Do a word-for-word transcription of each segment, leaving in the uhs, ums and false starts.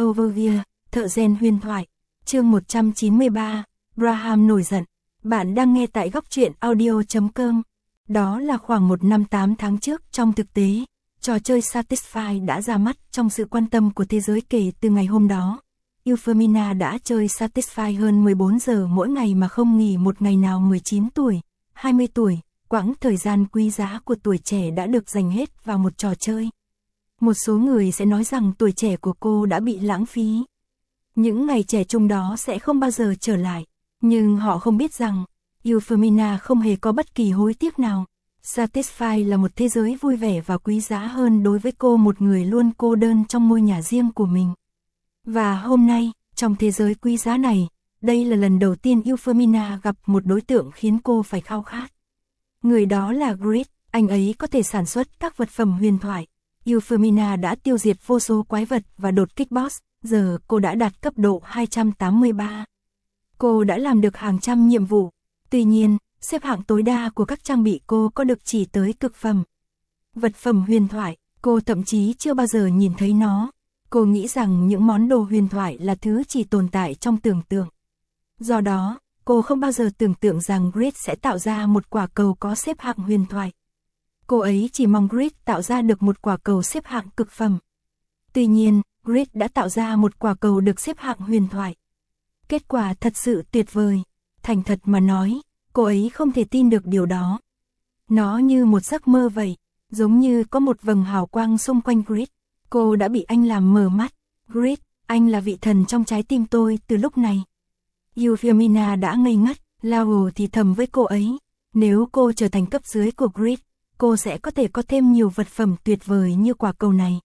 Overview, thợ rèn huyền thoại, chương một trăm chín mươi ba, Graham nổi giận. Bạn đang nghe tại góc truyện audio chấm com. Đó là khoảng một năm tám tháng trước. Trong thực tế, trò chơi Satisfy đã ra mắt trong sự quan tâm của thế giới kể từ ngày hôm đó. Euphemina đã chơi Satisfy hơn mười bốn giờ mỗi ngày mà không nghỉ một ngày nào. Mười chín tuổi, hai mươi tuổi, quãng thời gian quý giá của tuổi trẻ đã được dành hết vào một trò chơi. Một số người sẽ nói rằng tuổi trẻ của cô đã bị lãng phí. Những ngày trẻ trung đó sẽ không bao giờ trở lại. Nhưng họ không biết rằng, Euphemina không hề có bất kỳ hối tiếc nào. Satisfy là một thế giới vui vẻ và quý giá hơn đối với cô, một người luôn cô đơn trong ngôi nhà riêng của mình. Và hôm nay, trong thế giới quý giá này, đây là lần đầu tiên Euphemina gặp một đối tượng khiến cô phải khao khát. Người đó là Grid, anh ấy có thể sản xuất các vật phẩm huyền thoại. Euphemina đã tiêu diệt vô số quái vật và đột kích boss, giờ cô đã đạt cấp độ hai trăm tám mươi ba. Cô đã làm được hàng trăm nhiệm vụ. Tuy nhiên, xếp hạng tối đa của các trang bị cô có được chỉ tới cực phẩm. Vật phẩm huyền thoại, cô thậm chí chưa bao giờ nhìn thấy nó. Cô nghĩ rằng những món đồ huyền thoại là thứ chỉ tồn tại trong tưởng tượng. Do đó, cô không bao giờ tưởng tượng rằng Grid sẽ tạo ra một quả cầu có xếp hạng huyền thoại. Cô ấy chỉ mong Grid tạo ra được một quả cầu xếp hạng cực phẩm. Tuy nhiên, Grid đã tạo ra một quả cầu được xếp hạng huyền thoại. Kết quả thật sự tuyệt vời. Thành thật mà nói, cô ấy không thể tin được điều đó. Nó như một giấc mơ vậy, giống như có một vầng hào quang xung quanh Grid. Cô đã bị anh làm mờ mắt. Grid, anh là vị thần trong trái tim tôi từ lúc này. Euphemina đã ngây ngất, Lao thì thầm với cô ấy. Nếu cô trở thành cấp dưới của Grid, cô sẽ có thể có thêm nhiều vật phẩm tuyệt vời như quả cầu này.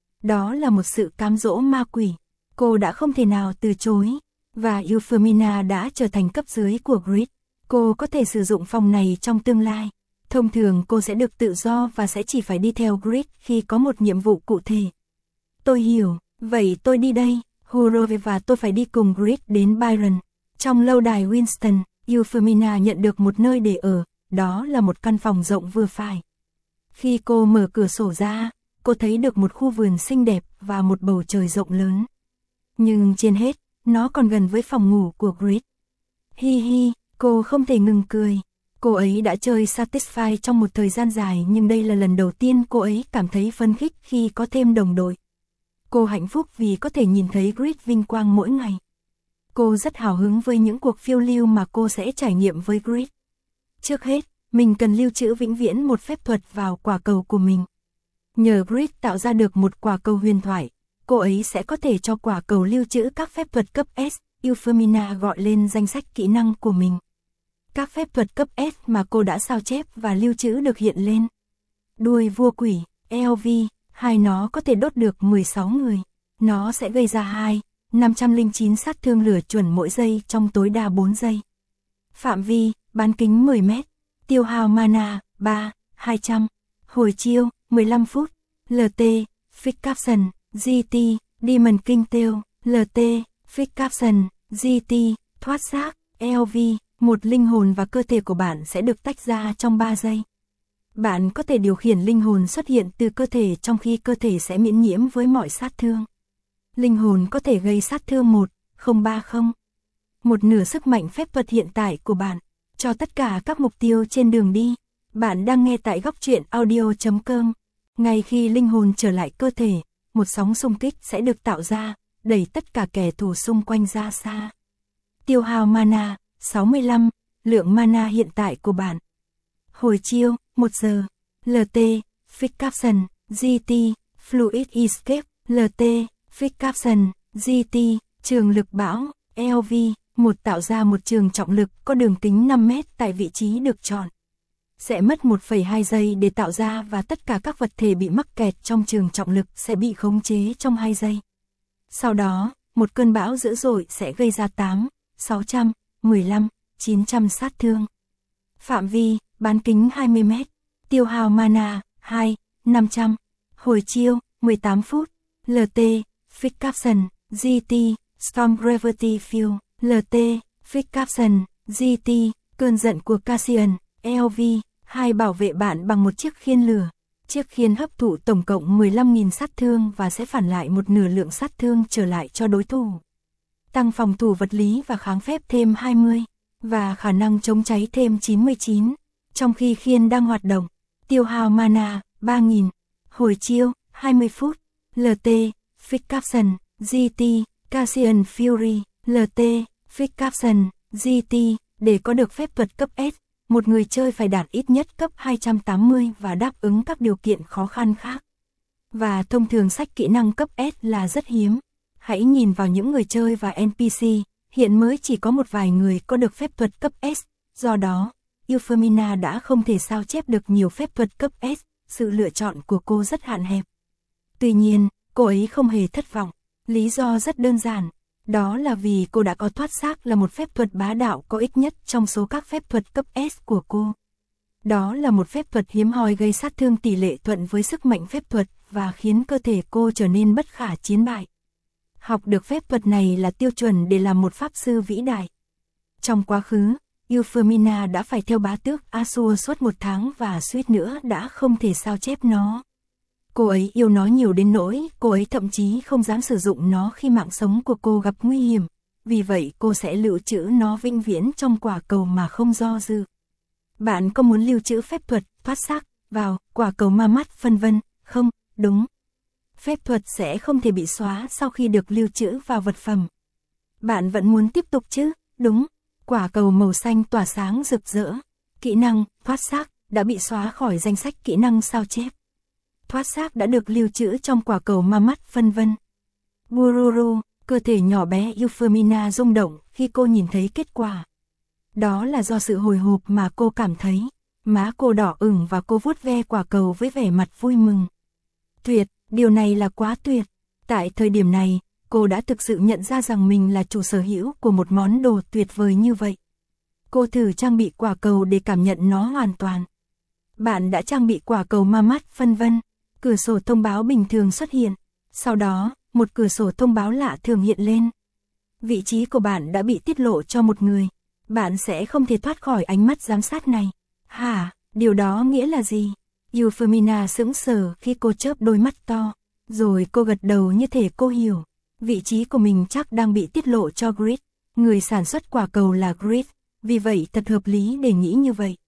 Đó là một sự cám dỗ ma quỷ. Cô đã không thể nào từ chối. Và Euphemina đã trở thành cấp dưới của Grid. Cô có thể sử dụng phòng này trong tương lai. Thông thường cô sẽ được tự do và sẽ chỉ phải đi theo Grid khi có một nhiệm vụ cụ thể. Tôi hiểu, vậy tôi đi đây. Hurray, và tôi phải đi cùng Grid đến Byron. Trong lâu đài Winston, Euphemina nhận được một nơi để ở. Đó là một căn phòng rộng vừa phải. Khi cô mở cửa sổ ra, cô thấy được một khu vườn xinh đẹp và một bầu trời rộng lớn. Nhưng trên hết, nó còn gần với phòng ngủ của Grid. Hi hi, cô không thể ngừng cười. Cô ấy đã chơi Satisfy trong một thời gian dài, nhưng đây là lần đầu tiên cô ấy cảm thấy phấn khích khi có thêm đồng đội. Cô hạnh phúc vì có thể nhìn thấy Grid vinh quang mỗi ngày. Cô rất hào hứng với những cuộc phiêu lưu mà cô sẽ trải nghiệm với Grid. Trước hết, mình cần lưu trữ vĩnh viễn một phép thuật vào quả cầu của mình. Nhờ Grid tạo ra được một quả cầu huyền thoại, cô ấy sẽ có thể cho quả cầu lưu trữ các phép thuật cấp S. Euphemina gọi lên danh sách kỹ năng của mình. Các phép thuật cấp S mà cô đã sao chép và lưu trữ được hiện lên. Đuôi vua quỷ, L V, hai nó có thể đốt được mười sáu người. Nó sẽ gây ra hai, năm trăm lẻ chín sát thương lửa chuẩn mỗi giây trong tối đa bốn giây. Phạm vi, bán kính mười mét. Tiêu hao mana, ba, hai trăm. Hồi chiêu, mười lăm phút. lờ tê, Fix Caption, giê tê, Demon King Tail, lờ tê, Fix Caption, giê tê, thoát xác, L V. Một linh hồn và cơ thể của bạn sẽ được tách ra trong ba giây. Bạn có thể điều khiển linh hồn xuất hiện từ cơ thể, trong khi cơ thể sẽ miễn nhiễm với mọi sát thương. Linh hồn có thể gây sát thương một, không ba không. Một nửa sức mạnh phép thuật hiện tại của bạn, cho tất cả các mục tiêu trên đường đi. Bạn đang nghe tại góc truyện audio chấm com. Ngay khi linh hồn trở lại cơ thể, một sóng xung kích sẽ được tạo ra, đẩy tất cả kẻ thù xung quanh ra xa. Tiêu hao mana, sáu mươi lăm, lượng mana hiện tại của bạn. Hồi chiêu, một giờ. lờ tê, Fix Caption, giê tê, Fluid Escape, lờ tê, Fix Caption, giê tê, trường lực bão, L V, một tạo ra một trường trọng lực có đường kính năm mét tại vị trí được chọn. Sẽ mất một phẩy hai giây để tạo ra, và tất cả các vật thể bị mắc kẹt trong trường trọng lực sẽ bị khống chế trong hai giây. Sau đó, một cơn bão dữ dội sẽ gây ra tám, sáu trăm, mười lăm, chín trăm sát thương. Phạm vi, bán kính hai mươi mét. Tiêu hao mana, hai, năm trăm. Hồi chiêu, mười tám phút. lờ tê, Fix Caption, giê tê, Storm Gravity Field, lờ tê, Fix Caption, giê tê, cơn giận của Cassian, L V, hai bảo vệ bạn bằng một chiếc khiên lửa. Chiếc khiên hấp thụ tổng cộng mười lăm nghìn sát thương và sẽ phản lại một nửa lượng sát thương trở lại cho đối thủ. Tăng phòng thủ vật lý và kháng phép thêm hai mươi, và khả năng chống cháy thêm chín mươi chín, trong khi khiên đang hoạt động. Tiêu hao mana, ba nghìn. Hồi chiêu, hai mươi phút. lờ tê, Fix Caption, giê tê, Cassian Fury, lờ tê, Fix Caption, giê tê, để có được phép thuật cấp S, một người chơi phải đạt ít nhất cấp hai trăm tám mươi và đáp ứng các điều kiện khó khăn khác. Và thông thường sách kỹ năng cấp S là rất hiếm. Hãy nhìn vào những người chơi và en pê xê, hiện mới chỉ có một vài người có được phép thuật cấp S, do đó, Euphemina đã không thể sao chép được nhiều phép thuật cấp S, sự lựa chọn của cô rất hạn hẹp. Tuy nhiên, cô ấy không hề thất vọng, lý do rất đơn giản, đó là vì cô đã có thoát xác là một phép thuật bá đạo có ích nhất trong số các phép thuật cấp S của cô. Đó là một phép thuật hiếm hoi gây sát thương tỷ lệ thuận với sức mạnh phép thuật và khiến cơ thể cô trở nên bất khả chiến bại. Học được phép thuật này là tiêu chuẩn để làm một pháp sư vĩ đại. Trong quá khứ, Euphemina đã phải theo bá tước Azure suốt một tháng và suýt nữa đã không thể sao chép nó. Cô ấy yêu nó nhiều đến nỗi cô ấy thậm chí không dám sử dụng nó khi mạng sống của cô gặp nguy hiểm, vì vậy cô sẽ lưu trữ nó vĩnh viễn trong quả cầu mà không do dự. Bạn có muốn lưu trữ phép thuật thoát xác vào quả cầu ma mắt phân vân không? Đúng. Phép thuật sẽ không thể bị xóa sau khi được lưu trữ vào vật phẩm. Bạn vẫn muốn tiếp tục chứ? Đúng. Quả cầu màu xanh tỏa sáng rực rỡ. Kỹ năng thoát xác đã bị xóa khỏi danh sách kỹ năng sao chép. Thoát xác đã được lưu trữ trong quả cầu ma mắt phân vân. Bururu, cơ thể nhỏ bé Euphemina rung động khi cô nhìn thấy kết quả. Đó là do sự hồi hộp mà cô cảm thấy. Má cô đỏ ửng và cô vuốt ve quả cầu với vẻ mặt vui mừng. Tuyệt, điều này là quá tuyệt. Tại thời điểm này, cô đã thực sự nhận ra rằng mình là chủ sở hữu của một món đồ tuyệt vời như vậy. Cô thử trang bị quả cầu để cảm nhận nó hoàn toàn. Bạn đã trang bị quả cầu ma mắt phân vân. Cửa sổ thông báo bình thường xuất hiện. Sau đó, một cửa sổ thông báo lạ thường hiện lên. Vị trí của bạn đã bị tiết lộ cho một người. Bạn sẽ không thể thoát khỏi ánh mắt giám sát này. Hả, điều đó nghĩa là gì? Euphemina sững sờ khi cô chớp đôi mắt to. Rồi cô gật đầu như thể cô hiểu. Vị trí của mình chắc đang bị tiết lộ cho Grid. Người sản xuất quả cầu là Grid. Vì vậy thật hợp lý để nghĩ như vậy.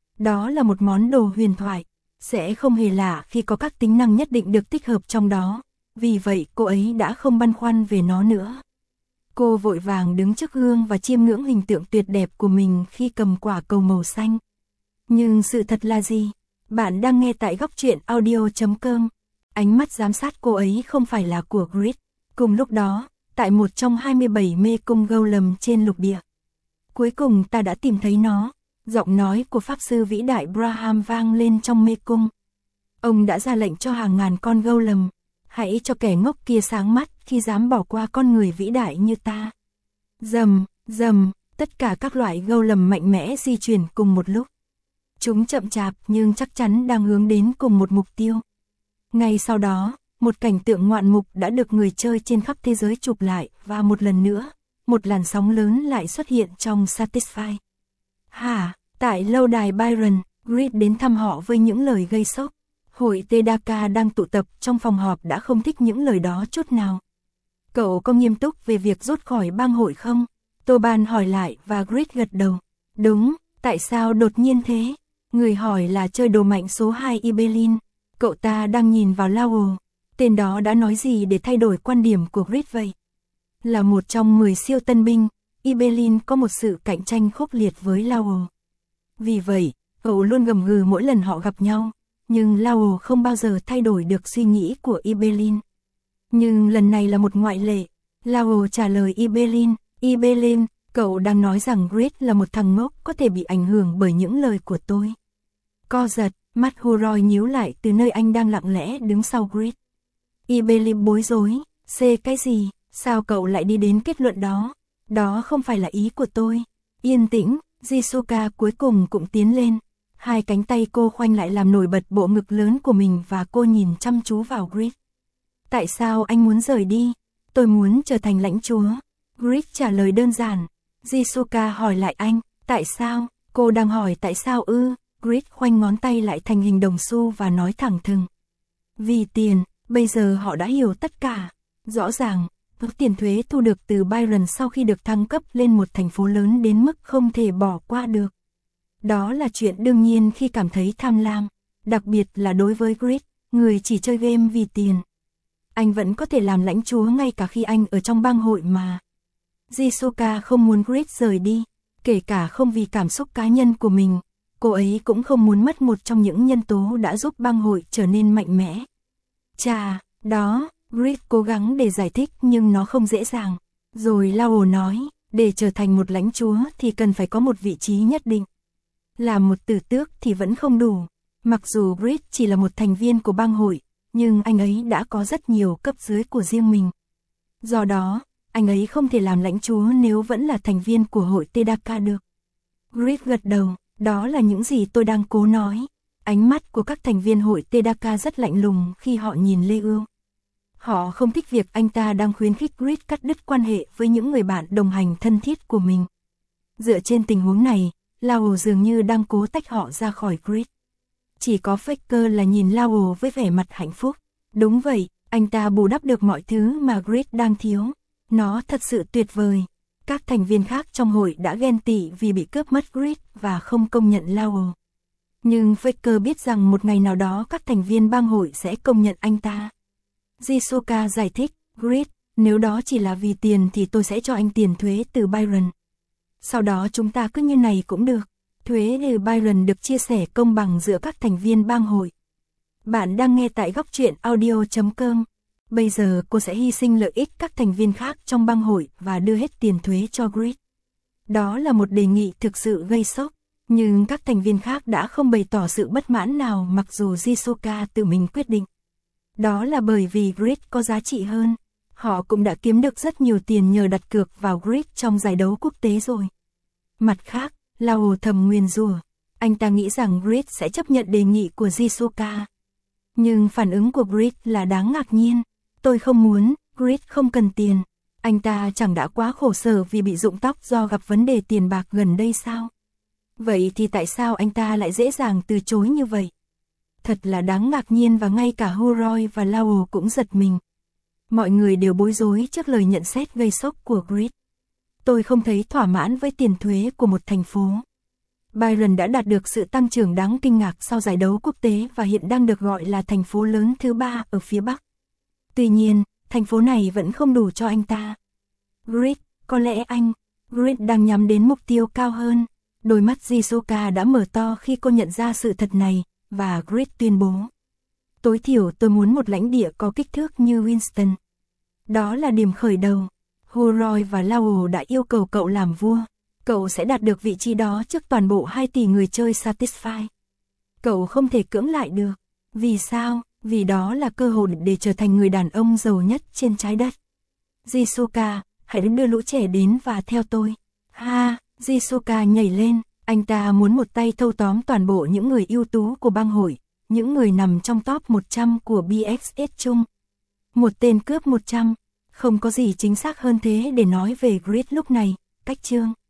Đó là một món đồ huyền thoại. Sẽ không hề lạ khi có các tính năng nhất định được tích hợp trong đó. Vì vậy cô ấy đã không băn khoăn về nó nữa. Cô vội vàng đứng trước gương và chiêm ngưỡng hình tượng tuyệt đẹp của mình khi cầm quả cầu màu xanh. Nhưng sự thật là gì? Bạn đang nghe tại góc truyện audio chấm com. Ánh mắt giám sát cô ấy không phải là của Grid. Cùng lúc đó, tại một trong hai mươi bảy mê cung golem trên lục địa. Cuối cùng ta đã tìm thấy nó. Giọng nói của pháp sư vĩ đại Braham vang lên trong mê cung. Ông đã ra lệnh cho hàng ngàn con golem. Hãy cho kẻ ngốc kia sáng mắt khi dám bỏ qua con người vĩ đại như ta. Rầm, rầm, tất cả các loại golem mạnh mẽ di chuyển cùng một lúc. Chúng chậm chạp nhưng chắc chắn đang hướng đến cùng một mục tiêu. Ngay sau đó, một cảnh tượng ngoạn mục đã được người chơi trên khắp thế giới chụp lại và một lần nữa, một làn sóng lớn lại xuất hiện trong Satisfy. Hả, tại lâu đài Byron, Grid đến thăm họ với những lời gây sốc. Hội Tedaka đang tụ tập trong phòng họp đã không thích những lời đó chút nào. Cậu có nghiêm túc về việc rút khỏi bang hội không? Toban hỏi lại và Grid gật đầu. Đúng, tại sao đột nhiên thế? Người hỏi là chơi đồ mạnh số hai Ibelin. Cậu ta đang nhìn vào Lowell. Tên đó đã nói gì để thay đổi quan điểm của Grid vậy? Là một trong mười siêu tân binh, Ibelin có một sự cạnh tranh khốc liệt với Lowell. Vì vậy, cậu luôn gầm gừ mỗi lần họ gặp nhau. Nhưng Lowell không bao giờ thay đổi được suy nghĩ của Ibelin. Nhưng lần này là một ngoại lệ. Lowell trả lời Ibelin, Ibelin, cậu đang nói rằng Grid là một thằng ngốc có thể bị ảnh hưởng bởi những lời của tôi. Co giật, mắt Huroy nhíu lại từ nơi anh đang lặng lẽ đứng sau Grid. Ibelin bối rối, C cái gì, sao cậu lại đi đến kết luận đó? Đó không phải là ý của tôi. Yên tĩnh, Jisuka cuối cùng cũng tiến lên. Hai cánh tay cô khoanh lại làm nổi bật bộ ngực lớn của mình và cô nhìn chăm chú vào Grid. Tại sao anh muốn rời đi? Tôi muốn trở thành lãnh chúa. Grid trả lời đơn giản. Jisuka hỏi lại anh, tại sao? Cô đang hỏi tại sao ư? Grid khoanh ngón tay lại thành hình đồng xu và nói thẳng thừng. Vì tiền, bây giờ họ đã hiểu tất cả. Rõ ràng, tiền thuế thu được từ Byron sau khi được thăng cấp lên một thành phố lớn đến mức không thể bỏ qua được. Đó là chuyện đương nhiên khi cảm thấy tham lam, đặc biệt là đối với Grid, người chỉ chơi game vì tiền. Anh vẫn có thể làm lãnh chúa ngay cả khi anh ở trong bang hội mà. Jisoka không muốn Grid rời đi, kể cả không vì cảm xúc cá nhân của mình, cô ấy cũng không muốn mất một trong những nhân tố đã giúp bang hội trở nên mạnh mẽ. Chà, đó, Grid cố gắng để giải thích nhưng nó không dễ dàng. Rồi Lao nói, để trở thành một lãnh chúa thì cần phải có một vị trí nhất định. Làm một tử tước thì vẫn không đủ. Mặc dù Grid chỉ là một thành viên của bang hội, nhưng anh ấy đã có rất nhiều cấp dưới của riêng mình. Do đó, anh ấy không thể làm lãnh chúa nếu vẫn là thành viên của hội Tedaka được. Grid gật đầu, đó là những gì tôi đang cố nói. Ánh mắt của các thành viên hội Tedaka rất lạnh lùng khi họ nhìn Lê Ưu. Họ không thích việc anh ta đang khuyến khích Grid cắt đứt quan hệ với những người bạn đồng hành thân thiết của mình. Dựa trên tình huống này, Lao dường như đang cố tách họ ra khỏi Grid. Chỉ có Faker là nhìn Lao với vẻ mặt hạnh phúc. Đúng vậy, anh ta bù đắp được mọi thứ mà Grid đang thiếu. Nó thật sự tuyệt vời. Các thành viên khác trong hội đã ghen tị vì bị cướp mất Grid và không công nhận Lao. Nhưng Faker biết rằng một ngày nào đó các thành viên bang hội sẽ công nhận anh ta. Jisoka giải thích, Grid, nếu đó chỉ là vì tiền thì tôi sẽ cho anh tiền thuế từ Byron. Sau đó chúng ta cứ như này cũng được. Thuế từ Byron được chia sẻ công bằng giữa các thành viên bang hội. Bạn đang nghe tại góc truyện audio chấm com. Bây giờ cô sẽ hy sinh lợi ích các thành viên khác trong bang hội và đưa hết tiền thuế cho Grid. Đó là một đề nghị thực sự gây sốc, nhưng các thành viên khác đã không bày tỏ sự bất mãn nào mặc dù Jisoka tự mình quyết định. Đó là bởi vì Grid có giá trị hơn. Họ cũng đã kiếm được rất nhiều tiền nhờ đặt cược vào Grid trong giải đấu quốc tế rồi. Mặt khác, Lao thầm nguyền rủa. Anh ta nghĩ rằng Grid sẽ chấp nhận đề nghị của Jisoka. Nhưng phản ứng của Grid là đáng ngạc nhiên. Tôi không muốn, Grid không cần tiền. Anh ta chẳng đã quá khổ sở vì bị rụng tóc do gặp vấn đề tiền bạc gần đây sao? Vậy thì tại sao anh ta lại dễ dàng từ chối như vậy? Thật là đáng ngạc nhiên và ngay cả Huroy và Lao cũng giật mình. Mọi người đều bối rối trước lời nhận xét gây sốc của Grid. Tôi không thấy thỏa mãn với tiền thuế của một thành phố. Byron đã đạt được sự tăng trưởng đáng kinh ngạc sau giải đấu quốc tế và hiện đang được gọi là thành phố lớn thứ ba ở phía Bắc. Tuy nhiên, thành phố này vẫn không đủ cho anh ta. Grid, có lẽ anh, Grid đang nhắm đến mục tiêu cao hơn. Đôi mắt Jisoka đã mở to khi cô nhận ra sự thật này, và Grid tuyên bố. Tối thiểu tôi muốn một lãnh địa có kích thước như Winston. Đó là điểm khởi đầu. Huroy và Lao đã yêu cầu cậu làm vua. Cậu sẽ đạt được vị trí đó trước toàn bộ hai tỷ người chơi Satisfy. Cậu không thể cưỡng lại được. Vì sao? Vì đó là cơ hội để trở thành người đàn ông giàu nhất trên trái đất. Jisoka, hãy đưa lũ trẻ đến và theo tôi. Ha, Jisoka nhảy lên. Anh ta muốn một tay thâu tóm toàn bộ những người ưu tú của bang hội, những người nằm trong top một trăm của bê ích ét chung. Một tên cướp một trăm, không có gì chính xác hơn thế để nói về Grid lúc này, cách chương.